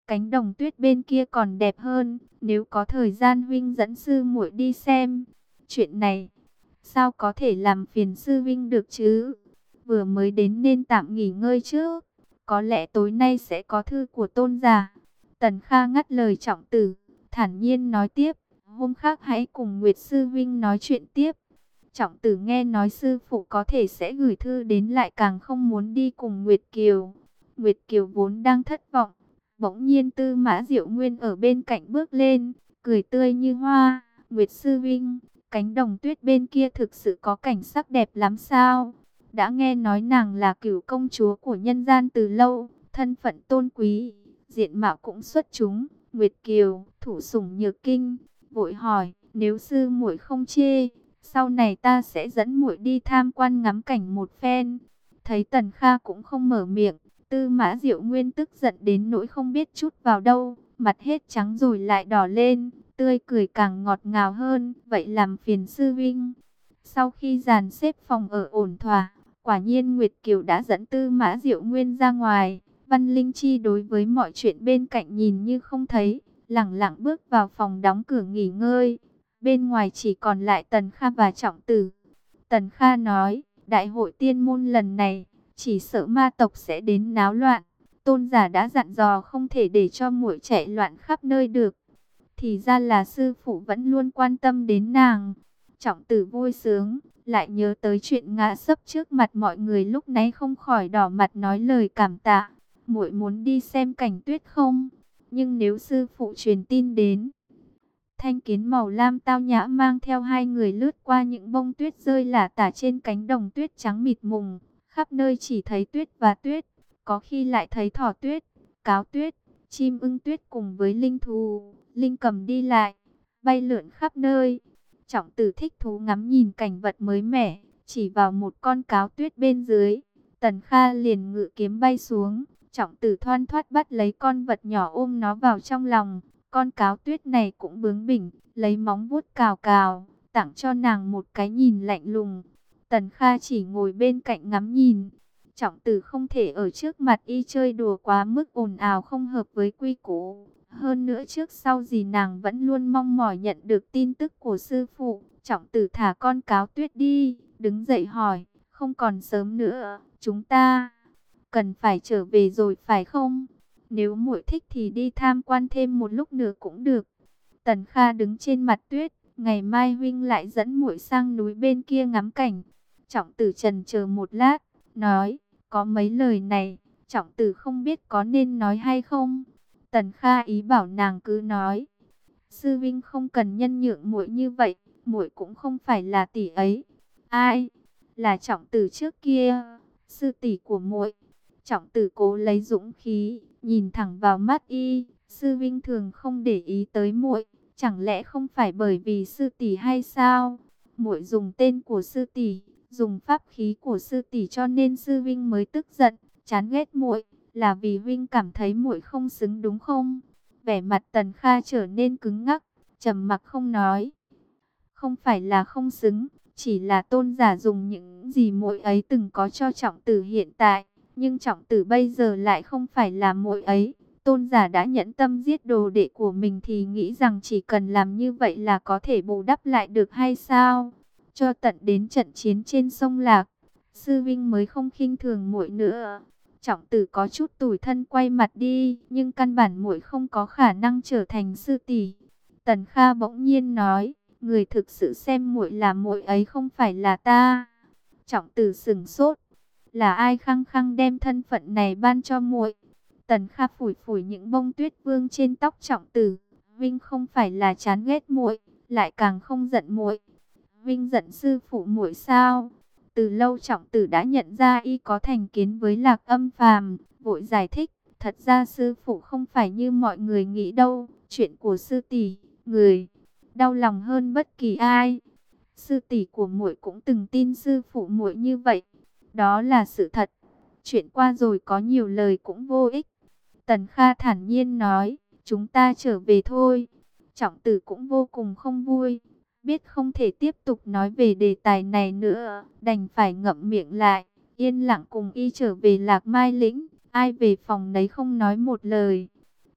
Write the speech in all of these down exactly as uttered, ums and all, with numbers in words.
cánh đồng tuyết bên kia còn đẹp hơn, nếu có thời gian huynh dẫn sư muội đi xem. Chuyện này, sao có thể làm phiền sư huynh được chứ? Vừa mới đến nên tạm nghỉ ngơi trước, có lẽ tối nay sẽ có thư của tôn giả. Tần Kha ngắt lời Trọng Tử, thản nhiên nói tiếp, hôm khác hãy cùng Nguyệt sư huynh nói chuyện tiếp. Trọng Tử nghe nói sư phụ có thể sẽ gửi thư đến lại càng không muốn đi cùng Nguyệt Kiều. Nguyệt Kiều vốn đang thất vọng, bỗng nhiên Tư Mã Diệu Nguyên ở bên cạnh bước lên, cười tươi như hoa. Nguyệt sư huynh, cánh đồng tuyết bên kia thực sự có cảnh sắc đẹp lắm sao? Đã nghe nói nàng là cửu công chúa của nhân gian từ lâu, thân phận tôn quý, diện mạo cũng xuất chúng. Nguyệt Kiều, thủ sủng nhược kinh, vội hỏi, nếu sư muội không chê, sau này ta sẽ dẫn muội đi tham quan ngắm cảnh một phen. Thấy Tần Kha cũng không mở miệng, Tư Mã Diệu Nguyên tức giận đến nỗi không biết chút vào đâu, mặt hết trắng rồi lại đỏ lên, tươi cười càng ngọt ngào hơn, vậy làm phiền sư vinh. Sau khi dàn xếp phòng ở ổn thỏa, quả nhiên Nguyệt Kiều đã dẫn Tư Mã Diệu Nguyên ra ngoài. Văn Linh Chi đối với mọi chuyện bên cạnh nhìn như không thấy, lẳng lặng bước vào phòng đóng cửa nghỉ ngơi. Bên ngoài chỉ còn lại Tần Kha và Trọng Tử. Tần Kha nói, đại hội tiên môn lần này, chỉ sợ ma tộc sẽ đến náo loạn. Tôn giả đã dặn dò không thể để cho muội chạy loạn khắp nơi được. Thì ra là sư phụ vẫn luôn quan tâm đến nàng. Trọng Tử vui sướng, lại nhớ tới chuyện ngã sấp trước mặt mọi người lúc nãy không khỏi đỏ mặt nói lời cảm tạ. Muội muốn đi xem cảnh tuyết không? Nhưng nếu sư phụ truyền tin đến, thanh kiến màu lam tao nhã mang theo hai người lướt qua những bông tuyết rơi lả tả trên cánh đồng tuyết trắng mịt mùng, khắp nơi chỉ thấy tuyết và tuyết, có khi lại thấy thỏ tuyết, cáo tuyết, chim ưng tuyết cùng với linh thú, linh cầm đi lại, bay lượn khắp nơi. Trọng Tử thích thú ngắm nhìn cảnh vật mới mẻ, chỉ vào một con cáo tuyết bên dưới, Tần Kha liền ngự kiếm bay xuống. Trọng Tử thoăn thoắt bắt lấy con vật nhỏ ôm nó vào trong lòng. Con cáo tuyết này cũng bướng bỉnh, lấy móng vuốt cào cào, tặng cho nàng một cái nhìn lạnh lùng. Tần Kha chỉ ngồi bên cạnh ngắm nhìn. Trọng Tử không thể ở trước mặt y chơi đùa quá mức ồn ào không hợp với quy củ. Hơn nữa trước sau gì nàng vẫn luôn mong mỏi nhận được tin tức của sư phụ. Trọng Tử thả con cáo tuyết đi, đứng dậy hỏi, không còn sớm nữa, chúng ta cần phải trở về rồi phải không? Nếu muội thích thì đi tham quan thêm một lúc nữa cũng được. Tần Kha đứng trên mặt tuyết, ngày mai huynh lại dẫn muội sang núi bên kia ngắm cảnh. Trọng Tử chần chờ một lát, nói, có mấy lời này, Trọng Tử không biết có nên nói hay không. Tần Kha ý bảo nàng cứ nói. Sư huynh không cần nhân nhượng muội như vậy, muội cũng không phải là tỷ ấy. Ai? Là Trọng Tử trước kia, sư tỷ của muội. Trọng Tử cố lấy dũng khí, nhìn thẳng vào mắt y, sư vinh thường không để ý tới muội, chẳng lẽ không phải bởi vì sư tỷ hay sao? Muội dùng tên của sư tỷ, dùng pháp khí của sư tỷ cho nên sư vinh mới tức giận, chán ghét muội, là vì vinh cảm thấy muội không xứng đúng không? Vẻ mặt Tần Kha trở nên cứng ngắc, trầm mặc không nói. Không phải là không xứng, chỉ là tôn giả dùng những gì muội ấy từng có cho Trọng Tử hiện tại. Nhưng Trọng Tử bây giờ lại không phải là muội ấy. Tôn giả đã nhẫn tâm giết đồ đệ của mình thì nghĩ rằng chỉ cần làm như vậy là có thể bù đắp lại được hay sao? Cho tận đến trận chiến trên sông Lạc, sư vinh mới không khinh thường muội nữa. Trọng Tử có chút tủi thân quay mặt đi, nhưng căn bản muội không có khả năng trở thành sư tỷ. Tần Kha bỗng nhiên nói, người thực sự xem muội là muội ấy không phải là ta. Trọng Tử sững sốt. Là ai khăng khăng đem thân phận này ban cho muội? Tần Kha phủi phủi những bông tuyết vương trên tóc Trọng Tử. Vinh không phải là chán ghét muội, lại càng không giận muội. Vinh giận sư phụ muội sao? Từ lâu Trọng Tử đã nhận ra y có thành kiến với Lạc Âm Phàm, vội giải thích. Thật ra sư phụ không phải như mọi người nghĩ đâu. Chuyện của sư tỷ, người đau lòng hơn bất kỳ ai. Sư tỷ của muội cũng từng tin sư phụ muội như vậy. Đó là sự thật. Chuyện qua rồi có nhiều lời cũng vô ích. Tần Kha thản nhiên nói, chúng ta trở về thôi. Trọng Tử cũng vô cùng không vui. Biết không thể tiếp tục nói về đề tài này nữa, đành phải ngậm miệng lại, yên lặng cùng y trở về Lạc Mai Lĩnh. Ai về phòng nấy không nói một lời.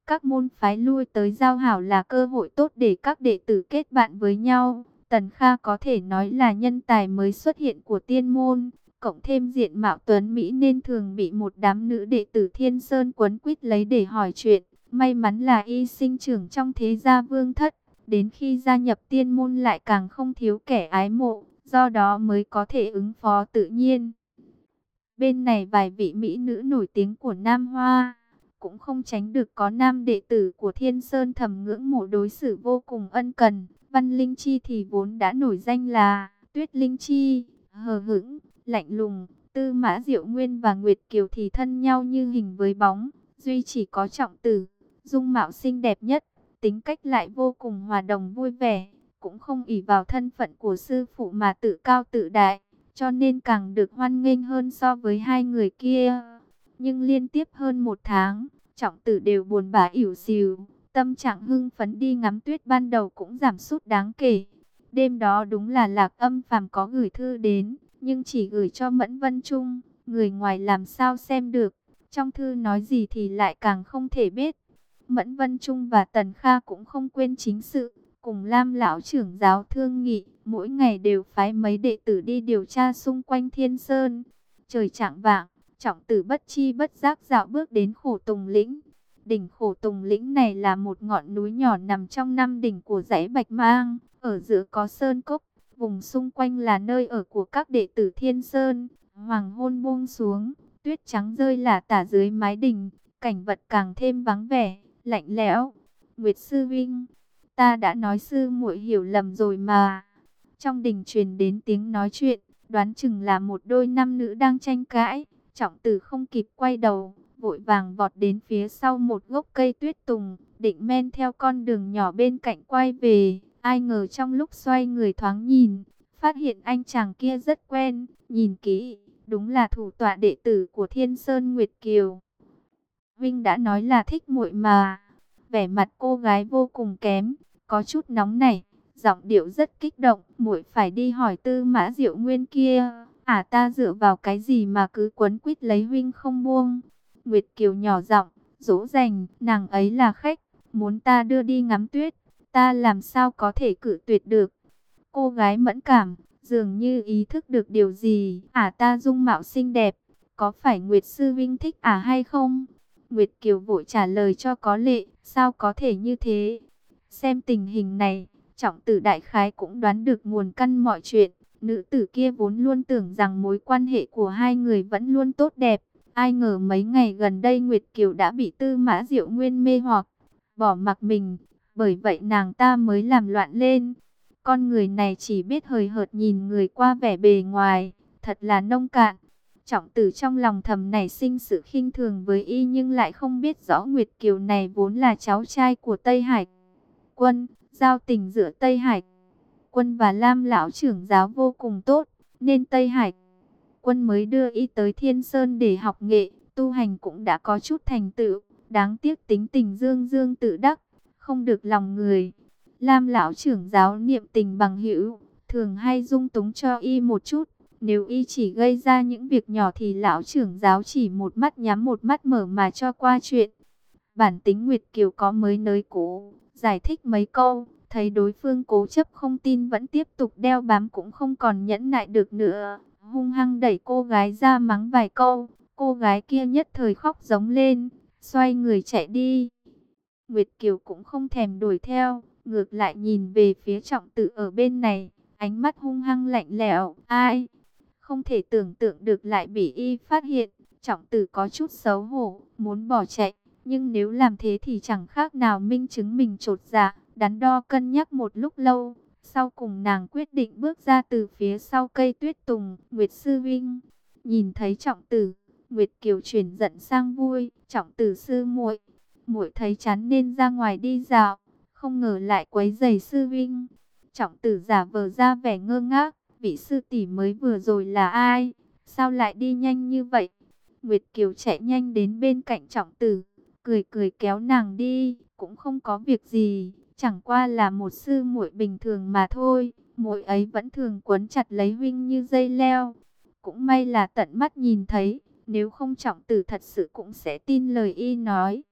Các môn phái lui tới giao hảo là cơ hội tốt để các đệ tử kết bạn với nhau. Tần Kha có thể nói là nhân tài mới xuất hiện của tiên môn, cộng thêm diện mạo tuấn Mỹ nên thường bị một đám nữ đệ tử Thiên Sơn quấn quýt lấy để hỏi chuyện. May mắn là y sinh trưởng trong thế gia vương thất, đến khi gia nhập tiên môn lại càng không thiếu kẻ ái mộ, do đó mới có thể ứng phó tự nhiên. Bên này vài vị mỹ nữ nổi tiếng của Nam Hoa, cũng không tránh được có nam đệ tử của Thiên Sơn thầm ngưỡng mộ đối xử vô cùng ân cần. Văn Linh Chi thì vốn đã nổi danh là Tuyết Linh Chi, hờ hững, lạnh lùng. Tư Mã Diệu Nguyên và Nguyệt Kiều thì thân nhau như hình với bóng. Duy chỉ có Trọng Tử, dung mạo xinh đẹp nhất, tính cách lại vô cùng hòa đồng vui vẻ, cũng không ỷ vào thân phận của sư phụ mà tự cao tự đại, cho nên càng được hoan nghênh hơn so với hai người kia. Nhưng liên tiếp hơn một tháng, Trọng Tử đều buồn bã ỉu xìu, tâm trạng hưng phấn đi ngắm tuyết ban đầu cũng giảm sút đáng kể. Đêm đó đúng là Lạc Âm Phàm có gửi thư đến, nhưng chỉ gửi cho Mẫn Vân Trung, người ngoài làm sao xem được. Trong thư nói gì thì lại càng không thể biết. Mẫn Vân Trung và Tần Kha cũng không quên chính sự, cùng Lam lão trưởng giáo thương nghị, mỗi ngày đều phái mấy đệ tử đi điều tra xung quanh Thiên Sơn. Trời chạng vạng, Trọng Tử bất chi bất giác dạo bước đến Khổ Tùng Lĩnh. Đỉnh Khổ Tùng Lĩnh này là một ngọn núi nhỏ nằm trong năm đỉnh của dãy Bạch Mang, ở giữa có sơn cốc, vùng xung quanh là nơi ở của các đệ tử Thiên Sơn. Hoàng hôn buông xuống, tuyết trắng rơi lả tả dưới mái đình, cảnh vật càng thêm vắng vẻ, lạnh lẽo. Nguyệt sư vinh, ta đã nói sư muội hiểu lầm rồi mà. Trong đình truyền đến tiếng nói chuyện, đoán chừng là một đôi nam nữ đang tranh cãi. Trọng Tử không kịp quay đầu, vội vàng vọt đến phía sau một gốc cây tuyết tùng, định men theo con đường nhỏ bên cạnh quay về. Ai ngờ trong lúc xoay người thoáng nhìn, phát hiện anh chàng kia rất quen, nhìn kỹ, đúng là thủ tọa đệ tử của Thiên Sơn Nguyệt Kiều. Vinh đã nói là thích muội mà. Vẻ mặt cô gái vô cùng kém, có chút nóng nảy, giọng điệu rất kích động. Muội phải đi hỏi Tư Mã Diệu Nguyên kia, à ta dựa vào cái gì mà cứ quấn quýt lấy Vinh không buông. Nguyệt Kiều nhỏ giọng dỗ dành, nàng ấy là khách, muốn ta đưa đi ngắm tuyết, ta làm sao có thể cự tuyệt được. Cô gái mẫn cảm, dường như ý thức được điều gì. À ta dung mạo xinh đẹp, có phải Nguyệt sư Vinh thích à hay không? Nguyệt Kiều vội trả lời cho có lệ, sao có thể như thế? Xem tình hình này, Trọng Tử đại khái cũng đoán được nguồn căn mọi chuyện. Nữ tử kia vốn luôn tưởng rằng mối quan hệ của hai người vẫn luôn tốt đẹp. Ai ngờ mấy ngày gần đây Nguyệt Kiều đã bị Tư Mã Diệu Nguyên mê hoặc, bỏ mặc mình. Bởi vậy nàng ta mới làm loạn lên. Con người này chỉ biết hời hợt nhìn người qua vẻ bề ngoài, thật là nông cạn. Trọng Tử trong lòng thầm nảy sinh sự khinh thường với y, nhưng lại không biết rõ Nguyệt Kiều này vốn là cháu trai của Tây Hải Quân. Giao tình giữa Tây Hải Quân và Lam lão trưởng giáo vô cùng tốt, nên Tây Hải Quân mới đưa y tới Thiên Sơn để học nghệ, tu hành cũng đã có chút thành tựu. Đáng tiếc tính tình dương dương tự đắc, không được lòng người. Lam lão trưởng giáo niệm tình bằng hữu, thường hay dung túng cho y một chút. Nếu y chỉ gây ra những việc nhỏ thì lão trưởng giáo chỉ một mắt nhắm một mắt mở mà cho qua chuyện. Bản tính Nguyệt Kiều có mới nới cũ, giải thích mấy câu, thấy đối phương cố chấp không tin vẫn tiếp tục đeo bám cũng không còn nhẫn nại được nữa. Hung hăng đẩy cô gái ra mắng vài câu, cô gái kia nhất thời khóc giống lên, xoay người chạy đi. Nguyệt Kiều cũng không thèm đuổi theo, ngược lại nhìn về phía Trọng Tử ở bên này, ánh mắt hung hăng lạnh lẽo. Ai? Không thể tưởng tượng được lại bị y phát hiện. Trọng Tử có chút xấu hổ, muốn bỏ chạy, nhưng nếu làm thế thì chẳng khác nào minh chứng mình chột dạ. Đắn đo cân nhắc một lúc lâu, sau cùng nàng quyết định bước ra từ phía sau cây tuyết tùng. Nguyệt sư vinh, nhìn thấy Trọng Tử, Nguyệt Kiều chuyển giận sang vui. Trọng Tử sư muội, muội thấy chán nên ra ngoài đi dạo, không ngờ lại quấy rầy sư vinh. Trọng Tử giả vờ ra vẻ ngơ ngác, vị sư tỷ mới vừa rồi là ai? Sao lại đi nhanh như vậy? Nguyệt Kiều chạy nhanh đến bên cạnh Trọng Tử, cười cười kéo nàng đi, cũng không có việc gì, chẳng qua là một sư muội bình thường mà thôi. Muội ấy vẫn thường quấn chặt lấy huynh như dây leo. Cũng may là tận mắt nhìn thấy, nếu không Trọng Tử thật sự cũng sẽ tin lời y nói.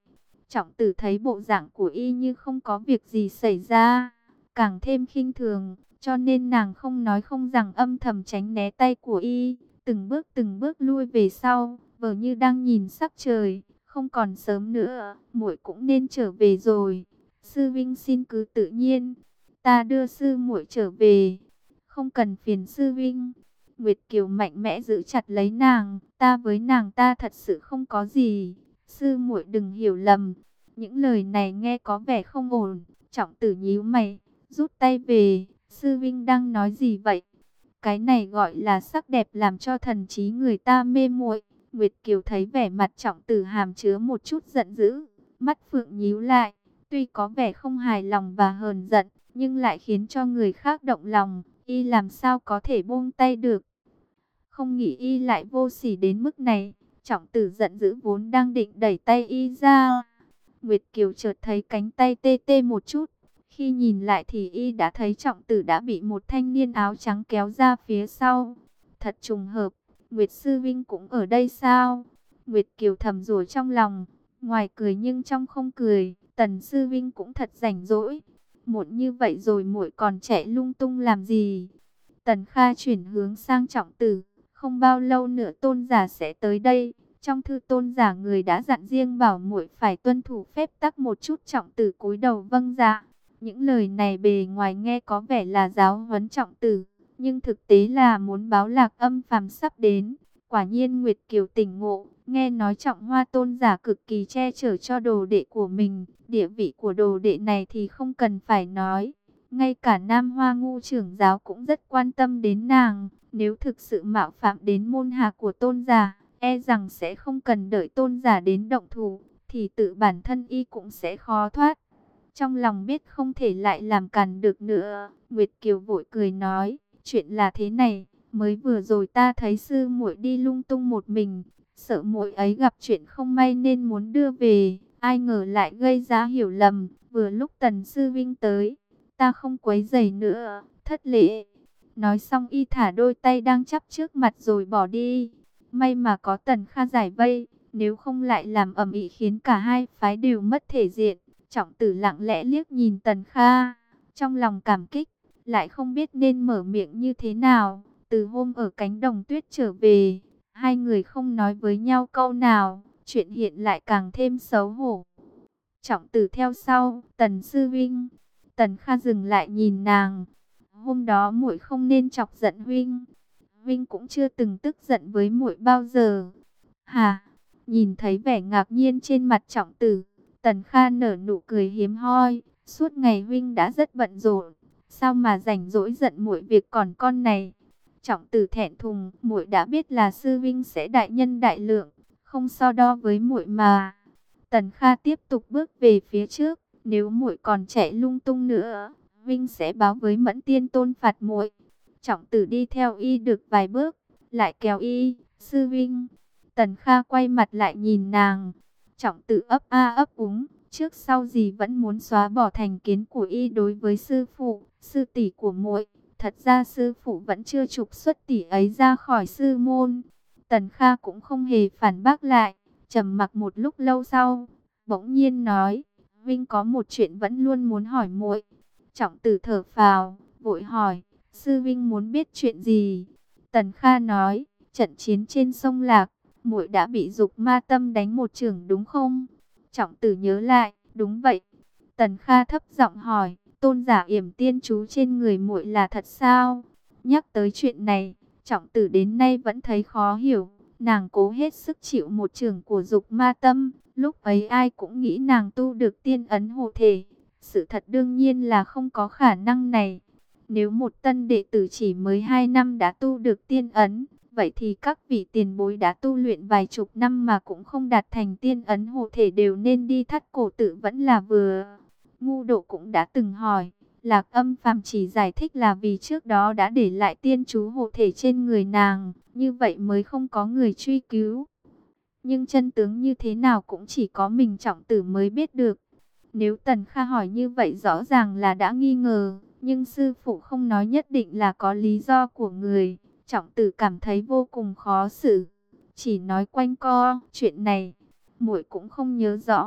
Trọng Tử thấy bộ dạng của y như không có việc gì xảy ra, càng thêm khinh thường, cho nên nàng không nói không rằng âm thầm tránh né tay của y, từng bước từng bước lui về sau, vờ như đang nhìn sắc trời, không còn sớm nữa, muội cũng nên trở về rồi. Sư vinh xin cứ tự nhiên, ta đưa sư muội trở về, không cần phiền sư vinh. Nguyệt Kiều mạnh mẽ giữ chặt lấy nàng, ta với nàng ta thật sự không có gì, sư muội đừng hiểu lầm. Những lời này nghe có vẻ không ổn, Trọng Tử nhíu mày, rút tay về, sư vinh đang nói gì vậy? Cái này gọi là sắc đẹp làm cho thần trí người ta mê muội. Nguyệt Kiều thấy vẻ mặt Trọng Tử hàm chứa một chút giận dữ, mắt phượng nhíu lại, tuy có vẻ không hài lòng và hờn giận, nhưng lại khiến cho người khác động lòng, y làm sao có thể buông tay được. Không nghĩ y lại vô sỉ đến mức này. Trọng Tử giận dữ vốn đang định đẩy tay y ra, Nguyệt Kiều chợt thấy cánh tay tê tê một chút. Khi nhìn lại thì y đã thấy Trọng Tử đã bị một thanh niên áo trắng kéo ra phía sau. Thật trùng hợp, Nguyệt Sư Vinh cũng ở đây sao? Nguyệt Kiều thầm rủa trong lòng, ngoài cười nhưng trong không cười. Tần Sư Vinh cũng thật rảnh rỗi. Muộn như vậy rồi muội còn chạy lung tung làm gì? Tần Kha chuyển hướng sang Trọng Tử. Không bao lâu nữa tôn giả sẽ tới đây. Trong thư tôn giả người đã dặn riêng bảo muội phải tuân thủ phép tắc một chút. Trọng Tử cúi đầu vâng dạ. Những lời này bề ngoài nghe có vẻ là giáo huấn Trọng Tử, nhưng thực tế là muốn báo Lạc Âm phàm sắp đến. Quả nhiên Nguyệt Kiều tỉnh ngộ, nghe nói Trọng Hoa tôn giả cực kỳ che chở cho đồ đệ của mình, địa vị của đồ đệ này thì không cần phải nói. Ngay cả Nam Hoa Ngu trưởng giáo cũng rất quan tâm đến nàng, nếu thực sự mạo phạm đến môn hạ của tôn giả, e rằng sẽ không cần đợi tôn giả đến động thủ, thì tự bản thân y cũng sẽ khó thoát. Trong lòng biết không thể lại làm càn được nữa, Nguyệt Kiều vội cười nói, chuyện là thế này, mới vừa rồi ta thấy sư muội đi lung tung một mình, sợ muội ấy gặp chuyện không may nên muốn đưa về, ai ngờ lại gây ra hiểu lầm, vừa lúc Tần sư vinh tới, ta không quấy rầy nữa, thất lễ. Nói xong y thả đôi tay đang chắp trước mặt rồi bỏ đi. May mà có Tần Kha giải vây, nếu không lại làm ầm ĩ khiến cả hai phái đều mất thể diện. Trọng Tử lặng lẽ liếc nhìn Tần Kha, trong lòng cảm kích, lại không biết nên mở miệng như thế nào. Từ hôm ở cánh đồng tuyết trở về, hai người không nói với nhau câu nào, chuyện hiện lại càng thêm xấu hổ. Trọng Tử theo sau, Tần sư vinh. Tần Kha dừng lại nhìn nàng. Hôm đó muội không nên chọc giận huynh. Huynh cũng chưa từng tức giận với muội bao giờ. Hà, nhìn thấy vẻ ngạc nhiên trên mặt Trọng Tử, Tần Kha nở nụ cười hiếm hoi, suốt ngày huynh đã rất bận rộn, sao mà rảnh rỗi giận muội việc còn con này. Trọng Tử thẹn thùng, muội đã biết là sư huynh sẽ đại nhân đại lượng, không so đo với muội mà. Tần Kha tiếp tục bước về phía trước, nếu muội còn chạy lung tung nữa, huynh sẽ báo với Mẫn Tiên Tôn phạt muội. Trọng Tử đi theo y được vài bước, lại kéo y, sư huynh. Tần Kha quay mặt lại nhìn nàng. Trọng Tử ấp a ấp úng, trước sau gì vẫn muốn xóa bỏ thành kiến của y đối với sư phụ, sư tỷ của muội. Thật ra sư phụ vẫn chưa trục xuất tỷ ấy ra khỏi sư môn. Tần Kha cũng không hề phản bác lại, trầm mặc một lúc lâu sau, bỗng nhiên nói, huynh có một chuyện vẫn luôn muốn hỏi muội. Trọng Tử thở phào, vội hỏi, sư huynh muốn biết chuyện gì? Tần Kha nói, trận chiến trên sông Lạc, muội đã bị Dục Ma Tâm đánh một chưởng đúng không? Trọng Tử nhớ lại, đúng vậy. Tần Kha thấp giọng hỏi, tôn giả yểm tiên chú trên người muội là thật sao? Nhắc tới chuyện này, Trọng Tử đến nay vẫn thấy khó hiểu. Nàng cố hết sức chịu một chưởng của Dục Ma Tâm, lúc ấy ai cũng nghĩ nàng tu được tiên ấn hộ thể. Sự thật đương nhiên là không có khả năng này. Nếu một tân đệ tử chỉ mới hai năm đã tu được tiên ấn, vậy thì các vị tiền bối đã tu luyện vài chục năm mà cũng không đạt thành tiên ấn hộ thể đều nên đi thắt cổ tự vẫn là vừa. Ngu Độ cũng đã từng hỏi, Lạc Âm phàm chỉ giải thích là vì trước đó đã để lại tiên chú hộ thể trên người nàng, như vậy mới không có người truy cứu. Nhưng chân tướng như thế nào cũng chỉ có mình Trọng Tử mới biết được. Nếu Tần Kha hỏi như vậy rõ ràng là đã nghi ngờ, nhưng sư phụ không nói nhất định là có lý do của người. Trọng Tử cảm thấy vô cùng khó xử, chỉ nói quanh co chuyện này, muội cũng không nhớ rõ.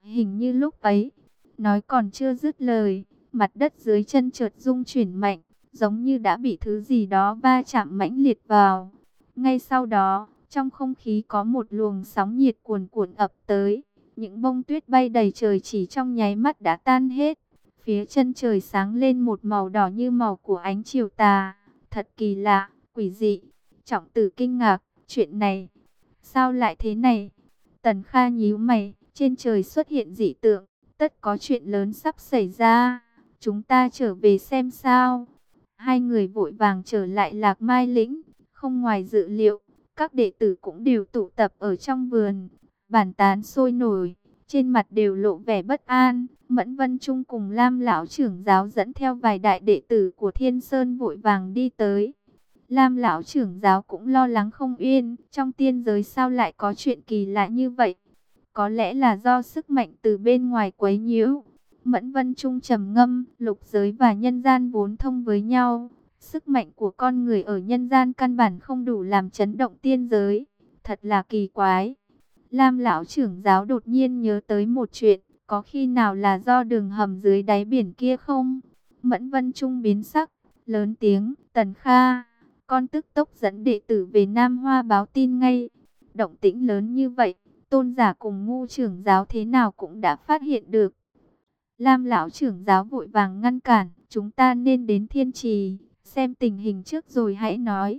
Hình như lúc ấy, nói còn chưa dứt lời, mặt đất dưới chân chợt rung chuyển mạnh, giống như đã bị thứ gì đó va chạm mãnh liệt vào. Ngay sau đó, trong không khí có một luồng sóng nhiệt cuồn cuộn ập tới, những bông tuyết bay đầy trời chỉ trong nháy mắt đã tan hết. Phía chân trời sáng lên một màu đỏ như màu của ánh chiều tà, thật kỳ lạ, quỷ dị. Trọng Tử kinh ngạc, chuyện này, sao lại thế này? Tần Kha nhíu mày, trên trời xuất hiện dị tượng, tất có chuyện lớn sắp xảy ra, chúng ta trở về xem sao. Hai người vội vàng trở lại Lạc Mai Lĩnh, không ngoài dự liệu, các đệ tử cũng đều tụ tập ở trong vườn, bàn tán sôi nổi, trên mặt đều lộ vẻ bất an. Mẫn Vân Trung cùng Lam lão trưởng giáo dẫn theo vài đại đệ tử của Thiên Sơn vội vàng đi tới. Lam lão trưởng giáo cũng lo lắng không yên, trong tiên giới sao lại có chuyện kỳ lạ như vậy? Có lẽ là do sức mạnh từ bên ngoài quấy nhiễu. Mẫn Vân Trung trầm ngâm, lục giới và nhân gian vốn thông với nhau. Sức mạnh của con người ở nhân gian căn bản không đủ làm chấn động tiên giới. Thật là kỳ quái. Lam lão trưởng giáo đột nhiên nhớ tới một chuyện. Có khi nào là do đường hầm dưới đáy biển kia không? Mẫn Vân Trung biến sắc, lớn tiếng, Tần Kha, con tức tốc dẫn đệ tử về Nam Hoa báo tin ngay. Động tĩnh lớn như vậy, tôn giả cùng ngu trưởng giáo thế nào cũng đã phát hiện được. Lam lão trưởng giáo vội vàng ngăn cản, chúng ta nên đến Thiên Trì, xem tình hình trước rồi hãy nói.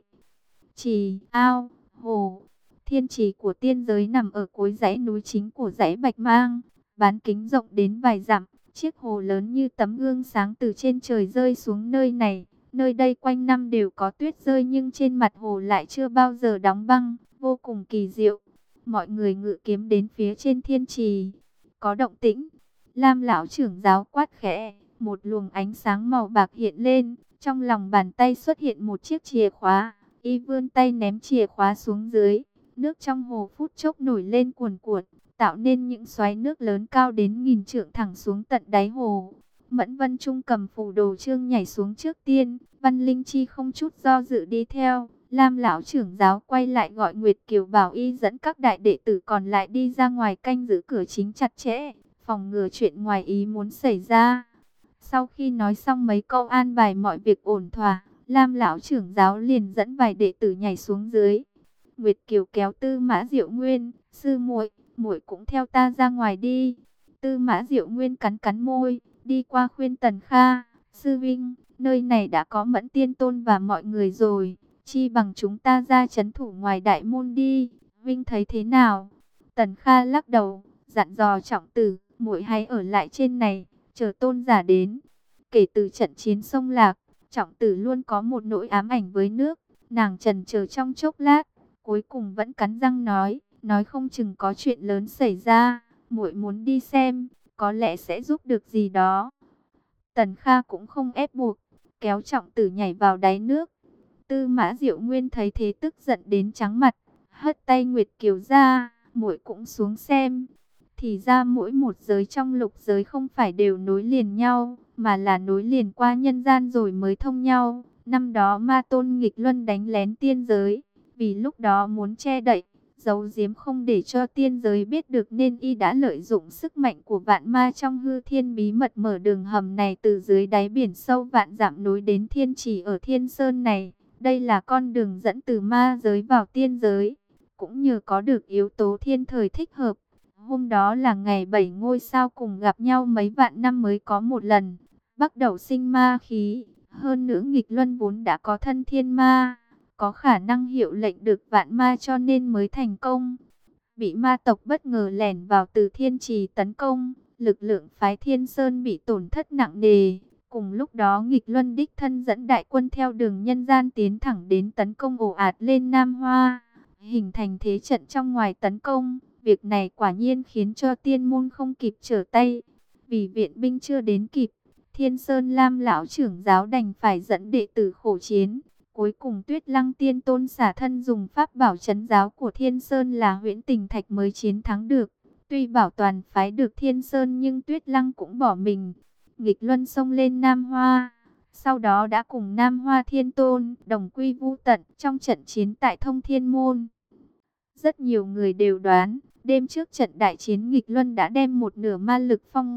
Trì, ao, hồ, Thiên Trì của tiên giới nằm ở cuối dãy núi chính của dãy Bạch Mang, bán kính rộng đến vài dặm, chiếc hồ lớn như tấm gương sáng từ trên trời rơi xuống nơi này. Nơi đây quanh năm đều có tuyết rơi nhưng trên mặt hồ lại chưa bao giờ đóng băng, vô cùng kỳ diệu. Mọi người ngự kiếm đến phía trên Thiên Trì. Có động tĩnh. Lam lão trưởng giáo quát khẽ, một luồng ánh sáng màu bạc hiện lên, trong lòng bàn tay xuất hiện một chiếc chìa khóa. Y vươn tay ném chìa khóa xuống dưới, nước trong hồ phút chốc nổi lên cuồn cuộn, tạo nên những xoáy nước lớn cao đến nghìn trượng thẳng xuống tận đáy hồ. Mẫn Vân Trung cầm phù đồ chương nhảy xuống trước tiên, Văn Linh Chi không chút do dự đi theo. Lam lão trưởng giáo quay lại gọi Nguyệt Kiều bảo y dẫn các đại đệ tử còn lại đi ra ngoài canh giữ cửa chính chặt chẽ, phòng ngừa chuyện ngoài ý muốn xảy ra. Sau khi nói xong mấy câu an bài mọi việc ổn thỏa, Lam lão trưởng giáo liền dẫn vài đệ tử nhảy xuống dưới. Nguyệt Kiều kéo Tư Mã Diệu Nguyên, sư muội, muội cũng theo ta ra ngoài đi. Tư Mã Diệu Nguyên cắn cắn môi, đi qua khuyên Tần Kha, sư vinh, nơi này đã có Mẫn Tiên Tôn và mọi người rồi, chi bằng chúng ta ra trấn thủ ngoài đại môn đi, vinh thấy thế nào? Tần Kha lắc đầu, dặn dò Trọng Tử, muội hãy ở lại trên này, chờ tôn giả đến. Kể từ trận chiến sông Lạc, Trọng Tử luôn có một nỗi ám ảnh với nước, nàng chần chờ trong chốc lát, cuối cùng vẫn cắn răng nói, nói không chừng có chuyện lớn xảy ra, muội muốn đi xem, có lẽ sẽ giúp được gì đó. Tần Kha cũng không ép buộc, kéo Trọng Tử nhảy vào đáy nước. Tư Mã Diệu Nguyên thấy thế tức giận đến trắng mặt, hất tay Nguyệt Kiều ra, muội cũng xuống xem. Thì ra mỗi một giới trong lục giới không phải đều nối liền nhau, mà là nối liền qua nhân gian rồi mới thông nhau. Năm đó Ma Tôn nghịch luân đánh lén tiên giới, vì lúc đó muốn che đậy, giấu giếm không để cho tiên giới biết được nên y đã lợi dụng sức mạnh của vạn ma trong hư thiên bí mật mở đường hầm này từ dưới đáy biển sâu vạn dặm nối đến Thiên Trì ở Thiên Sơn này. Đây là con đường dẫn từ ma giới vào tiên giới, cũng nhờ có được yếu tố thiên thời thích hợp. Hôm đó là ngày bảy ngôi sao cùng gặp nhau mấy vạn năm mới có một lần, bắt đầu sinh ma khí. Hơn nữa nghịch luân vốn đã có thân thiên ma, có khả năng hiệu lệnh được vạn ma cho nên mới thành công. Bị ma tộc bất ngờ lẻn vào từ Thiên Trì tấn công, lực lượng phái Thiên Sơn bị tổn thất nặng nề. Cùng lúc đó nghịch luân đích thân dẫn đại quân theo đường nhân gian tiến thẳng đến tấn công ồ ạt lên Nam Hoa, hình thành thế trận trong ngoài tấn công. Việc này quả nhiên khiến cho tiên môn không kịp trở tay. Vì viện binh chưa đến kịp, Thiên Sơn Lam lão trưởng giáo đành phải dẫn đệ tử khổ chiến. Cuối cùng Tuyết Lăng Tiên Tôn xả thân dùng pháp bảo trấn giáo của Thiên Sơn là Huyễn Tình Thạch mới chiến thắng được. Tuy bảo toàn phái được Thiên Sơn nhưng Tuyết Lăng cũng bỏ mình. Nghịch luân xông lên Nam Hoa, sau đó đã cùng Nam Hoa Thiên Tôn đồng quy vu tận trong trận chiến tại Thông Thiên Môn. Rất nhiều người đều đoán Đêm trước trận đại chiến nghịch luân đã đem một nửa ma lực phong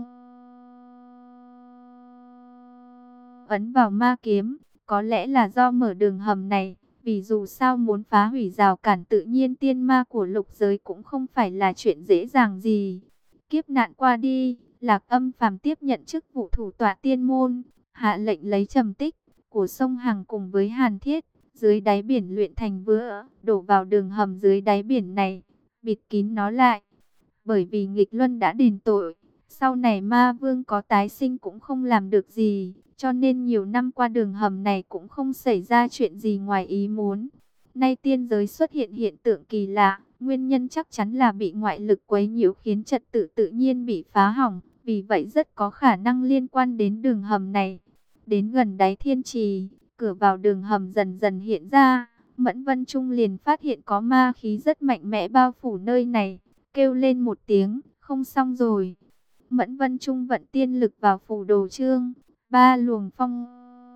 ấn vào ma kiếm. Có lẽ là do mở đường hầm này, vì dù sao muốn phá hủy rào cản tự nhiên tiên ma của lục giới cũng không phải là chuyện dễ dàng gì. Kiếp nạn qua đi, Lạc Âm phàm tiếp nhận chức vụ thủ tọa tiên môn, hạ lệnh lấy trầm tích của sông Hằng cùng với Hàn Thiết dưới đáy biển luyện thành vữa, đổ vào đường hầm dưới đáy biển này, bịt kín nó lại. Bởi vì nghịch luân đã đền tội, sau này ma vương có tái sinh cũng không làm được gì, cho nên nhiều năm qua đường hầm này cũng không xảy ra chuyện gì ngoài ý muốn. Nay tiên giới xuất hiện hiện tượng kỳ lạ, nguyên nhân chắc chắn là bị ngoại lực quấy nhiễu khiến trật tự tự nhiên bị phá hỏng, vì vậy rất có khả năng liên quan đến đường hầm này. Đến gần đáy thiên trì, cửa vào đường hầm dần dần hiện ra, Mẫn Vân Trung liền phát hiện có ma khí rất mạnh mẽ bao phủ nơi này, kêu lên một tiếng, không xong rồi. Mẫn Vân Trung vận tiên lực vào phủ đồ chương, ba luồng phong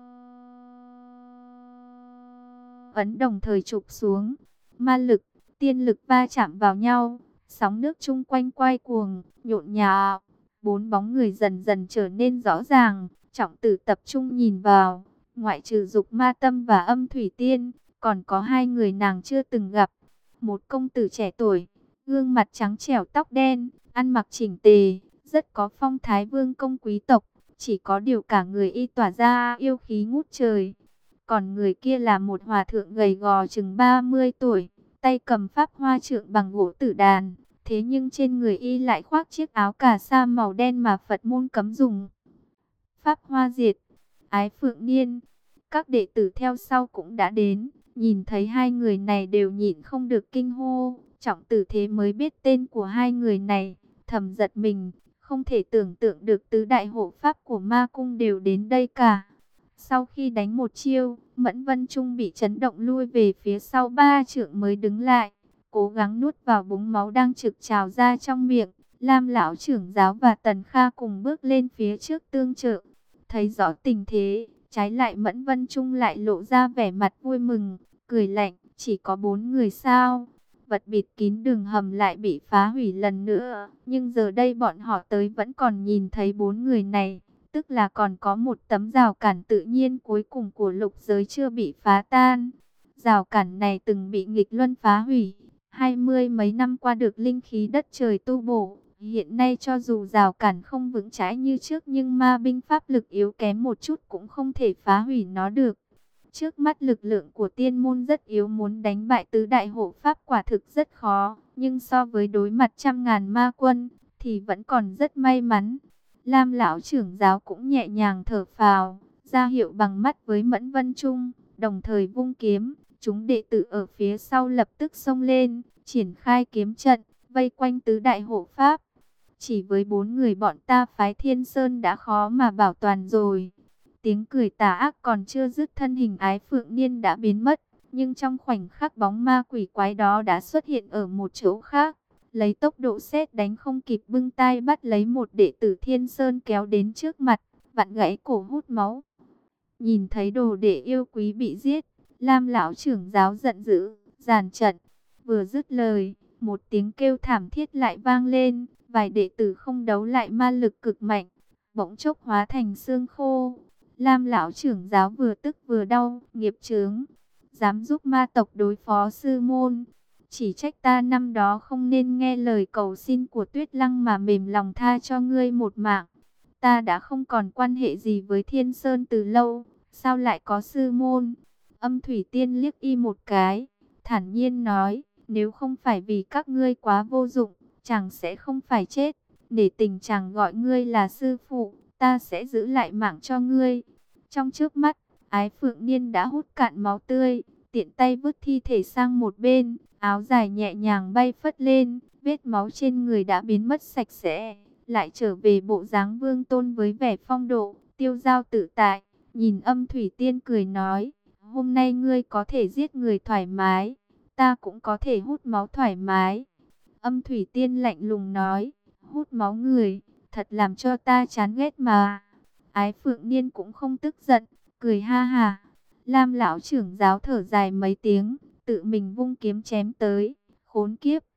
ấn đồng thời chụp xuống, ma lực, tiên lực va chạm vào nhau, sóng nước chung quanh quay cuồng, nhộn nhạo, bốn bóng người dần dần trở nên rõ ràng. Trọng Tử tập trung nhìn vào, ngoại trừ Dục Ma Tâm và Âm Thủy Tiên, còn có hai người nàng chưa từng gặp. Một công tử trẻ tuổi, gương mặt trắng trẻo tóc đen, ăn mặc chỉnh tề, rất có phong thái vương công quý tộc, chỉ có điều cả người y tỏa ra yêu khí ngút trời. Còn người kia là một hòa thượng gầy gò chừng ba mươi tuổi, tay cầm pháp hoa trượng bằng gỗ tử đàn, thế nhưng trên người y lại khoác chiếc áo cà sa màu đen mà Phật môn cấm dùng. Pháp hoa diệt, Ái Phượng Niên, các đệ tử theo sau cũng đã đến, nhìn thấy hai người này đều nhịn không được kinh hô. Trọng Tử thế mới biết tên của hai người này, thầm giật mình, không thể tưởng tượng được tứ đại hộ pháp của ma cung đều đến đây cả. Sau khi đánh một chiêu, Mẫn Vân Trung bị chấn động lui về phía sau ba trượng mới đứng lại, cố gắng nuốt vào búng máu đang trực trào ra trong miệng. Lam lão trưởng giáo và Tần Kha cùng bước lên phía trước tương trợ. Thấy rõ tình thế, trái lại Mẫn Vân Trung lại lộ ra vẻ mặt vui mừng, cười lạnh, chỉ có bốn người sao? Vật bịt kín đường hầm lại bị phá hủy lần nữa, nhưng giờ đây bọn họ tới vẫn còn nhìn thấy bốn người này, tức là còn có một tấm rào cản tự nhiên cuối cùng của lục giới chưa bị phá tan. Rào cản này từng bị nghịch luân phá hủy, hai mươi mấy năm qua được linh khí đất trời tu bổ. Hiện nay cho dù rào cản không vững chãi như trước nhưng ma binh pháp lực yếu kém một chút cũng không thể phá hủy nó được. Trước mắt lực lượng của tiên môn rất yếu, muốn đánh bại tứ đại hộ pháp quả thực rất khó. Nhưng so với đối mặt trăm ngàn ma quân thì vẫn còn rất may mắn. Lam lão trưởng giáo cũng nhẹ nhàng thở phào, ra hiệu bằng mắt với Mẫn Vân Trung, đồng thời vung kiếm. Chúng đệ tử ở phía sau lập tức xông lên, triển khai kiếm trận, vây quanh tứ đại hộ pháp. Chỉ với bốn người bọn ta phái Thiên Sơn đã khó mà bảo toàn rồi. Tiếng cười tà ác còn chưa dứt, thân hình Ái Phượng Niên đã biến mất. Nhưng trong khoảnh khắc bóng ma quỷ quái đó đã xuất hiện ở một chỗ khác. Lấy tốc độ sét đánh không kịp bưng tay bắt lấy một đệ tử Thiên Sơn kéo đến trước mặt, vặn gãy cổ hút máu. Nhìn thấy đồ đệ yêu quý bị giết, Lam lão trưởng giáo giận dữ, giàn trận. Vừa dứt lời, một tiếng kêu thảm thiết lại vang lên. Vài đệ tử không đấu lại ma lực cực mạnh, bỗng chốc hóa thành xương khô. Lam lão trưởng giáo vừa tức vừa đau, nghiệp chướng, dám giúp ma tộc đối phó sư môn. Chỉ trách ta năm đó không nên nghe lời cầu xin của Tuyết Lăng mà mềm lòng tha cho ngươi một mạng. Ta đã không còn quan hệ gì với Thiên Sơn từ lâu, sao lại có sư môn? Âm Thủy Tiên liếc y một cái, thản nhiên nói, nếu không phải vì các ngươi quá vô dụng, chàng sẽ không phải chết. Để tình chàng gọi ngươi là sư phụ, ta sẽ giữ lại mạng cho ngươi. Trong trước mắt, Ái Phượng Niên đã hút cạn máu tươi, tiện tay vứt thi thể sang một bên, áo dài nhẹ nhàng bay phất lên, vết máu trên người đã biến mất sạch sẽ, lại trở về bộ dáng vương tôn với vẻ phong độ, tiêu dao tự tại. Nhìn Âm Thủy Tiên cười nói, hôm nay ngươi có thể giết người thoải mái, ta cũng có thể hút máu thoải mái. Âm Thủy Tiên lạnh lùng nói, hút máu người, thật làm cho ta chán ghét mà. Ái Phượng Niên cũng không tức giận, cười ha ha. Lam lão trưởng giáo thở dài mấy tiếng, tự mình vung kiếm chém tới, khốn kiếp.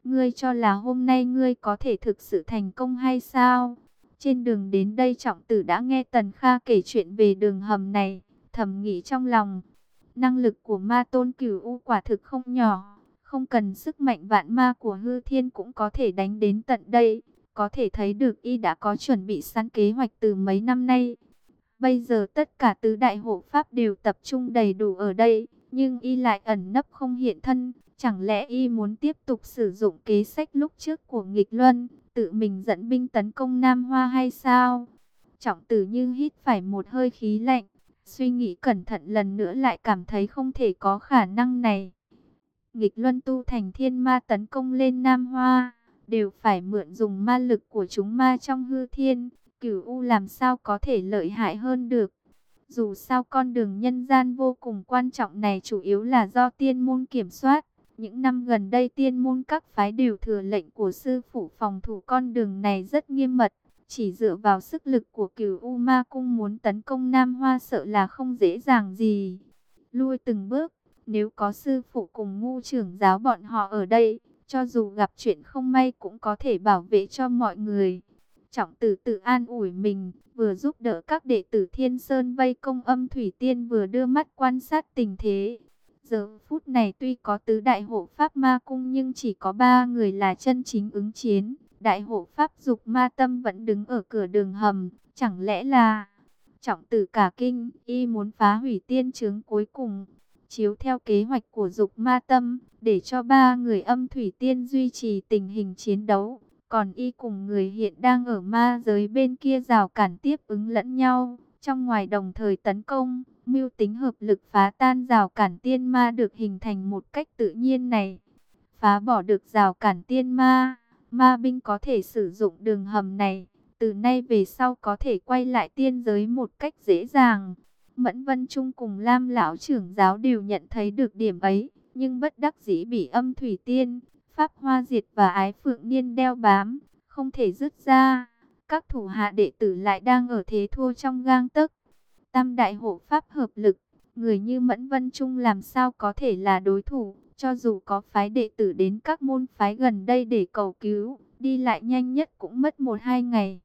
Ngươi cho là hôm nay ngươi có thể thực sự thành công hay sao? Trên đường đến đây Trọng Tử đã nghe Tần Kha kể chuyện về đường hầm này, thầm nghĩ trong lòng. Năng lực của ma tôn Cửu U quả thực không nhỏ, không cần sức mạnh vạn ma của hư thiên cũng có thể đánh đến tận đây. Có thể thấy được y đã có chuẩn bị sẵn kế hoạch từ mấy năm nay. Bây giờ tất cả tứ đại hộ pháp đều tập trung đầy đủ ở đây, nhưng y lại ẩn nấp không hiện thân. Chẳng lẽ y muốn tiếp tục sử dụng kế sách lúc trước của nghịch luân, tự mình dẫn binh tấn công Nam Hoa hay sao? Trọng Tử như hít phải một hơi khí lạnh, suy nghĩ cẩn thận lần nữa lại cảm thấy không thể có khả năng này. Nghịch luân tu thành thiên ma tấn công lên Nam Hoa, đều phải mượn dùng ma lực của chúng ma trong hư thiên. Cửu U làm sao có thể lợi hại hơn được? Dù sao con đường nhân gian vô cùng quan trọng này chủ yếu là do tiên môn kiểm soát. Những năm gần đây tiên môn các phái đều thừa lệnh của sư phụ phòng thủ con đường này rất nghiêm mật. Chỉ dựa vào sức lực của Cửu U Ma Cung muốn tấn công Nam Hoa sợ là không dễ dàng gì. Lui từng bước, nếu có sư phụ cùng ngu trưởng giáo bọn họ ở đây, cho dù gặp chuyện không may cũng có thể bảo vệ cho mọi người. Trọng Tử tự an ủi mình, vừa giúp đỡ các đệ tử Thiên Sơn vây công Âm Thủy Tiên, vừa đưa mắt quan sát tình thế. Giờ phút này tuy có tứ đại hộ pháp ma cung nhưng chỉ có ba người là chân chính ứng chiến. Đại hộ pháp Dục Ma Tâm vẫn đứng ở cửa đường hầm, chẳng lẽ là... Trọng Tử cả kinh, y muốn phá hủy tiên chướng cuối cùng. Chiếu theo kế hoạch của Dục Ma Tâm, để cho ba người Âm Thủy Tiên duy trì tình hình chiến đấu. Còn y cùng người hiện đang ở ma giới bên kia rào cản tiếp ứng lẫn nhau, trong ngoài đồng thời tấn công. Mưu tính hợp lực phá tan rào cản tiên ma được hình thành một cách tự nhiên này. Phá bỏ được rào cản tiên ma, ma binh có thể sử dụng đường hầm này. Từ nay về sau có thể quay lại tiên giới một cách dễ dàng. Mẫn Vân Trung cùng Lam lão trưởng giáo đều nhận thấy được điểm ấy, nhưng bất đắc dĩ bị Âm Thủy Tiên, Pháp Hoa Diệt và Ái Phượng Niên đeo bám, không thể dứt ra. Các thủ hạ đệ tử lại đang ở thế thua trong gang tấc. Tam đại hộ pháp hợp lực, người như Mẫn Vân Trung làm sao có thể là đối thủ, cho dù có phái đệ tử đến các môn phái gần đây để cầu cứu, đi lại nhanh nhất cũng mất một hai ngày.